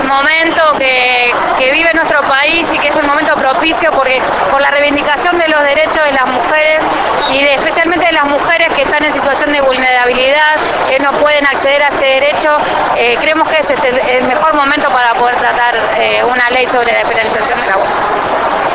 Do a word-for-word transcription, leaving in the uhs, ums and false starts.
momento que, que vive nuestro país y que es un momento propicio porque por la reivindicación de los derechos de las mujeres y de, especialmente de las mujeres que están en situación de vulnerabilidad, que no pueden acceder a este derecho, eh, creemos que es este el mejor momento para poder tratar eh, una ley sobre la penalización del aborto.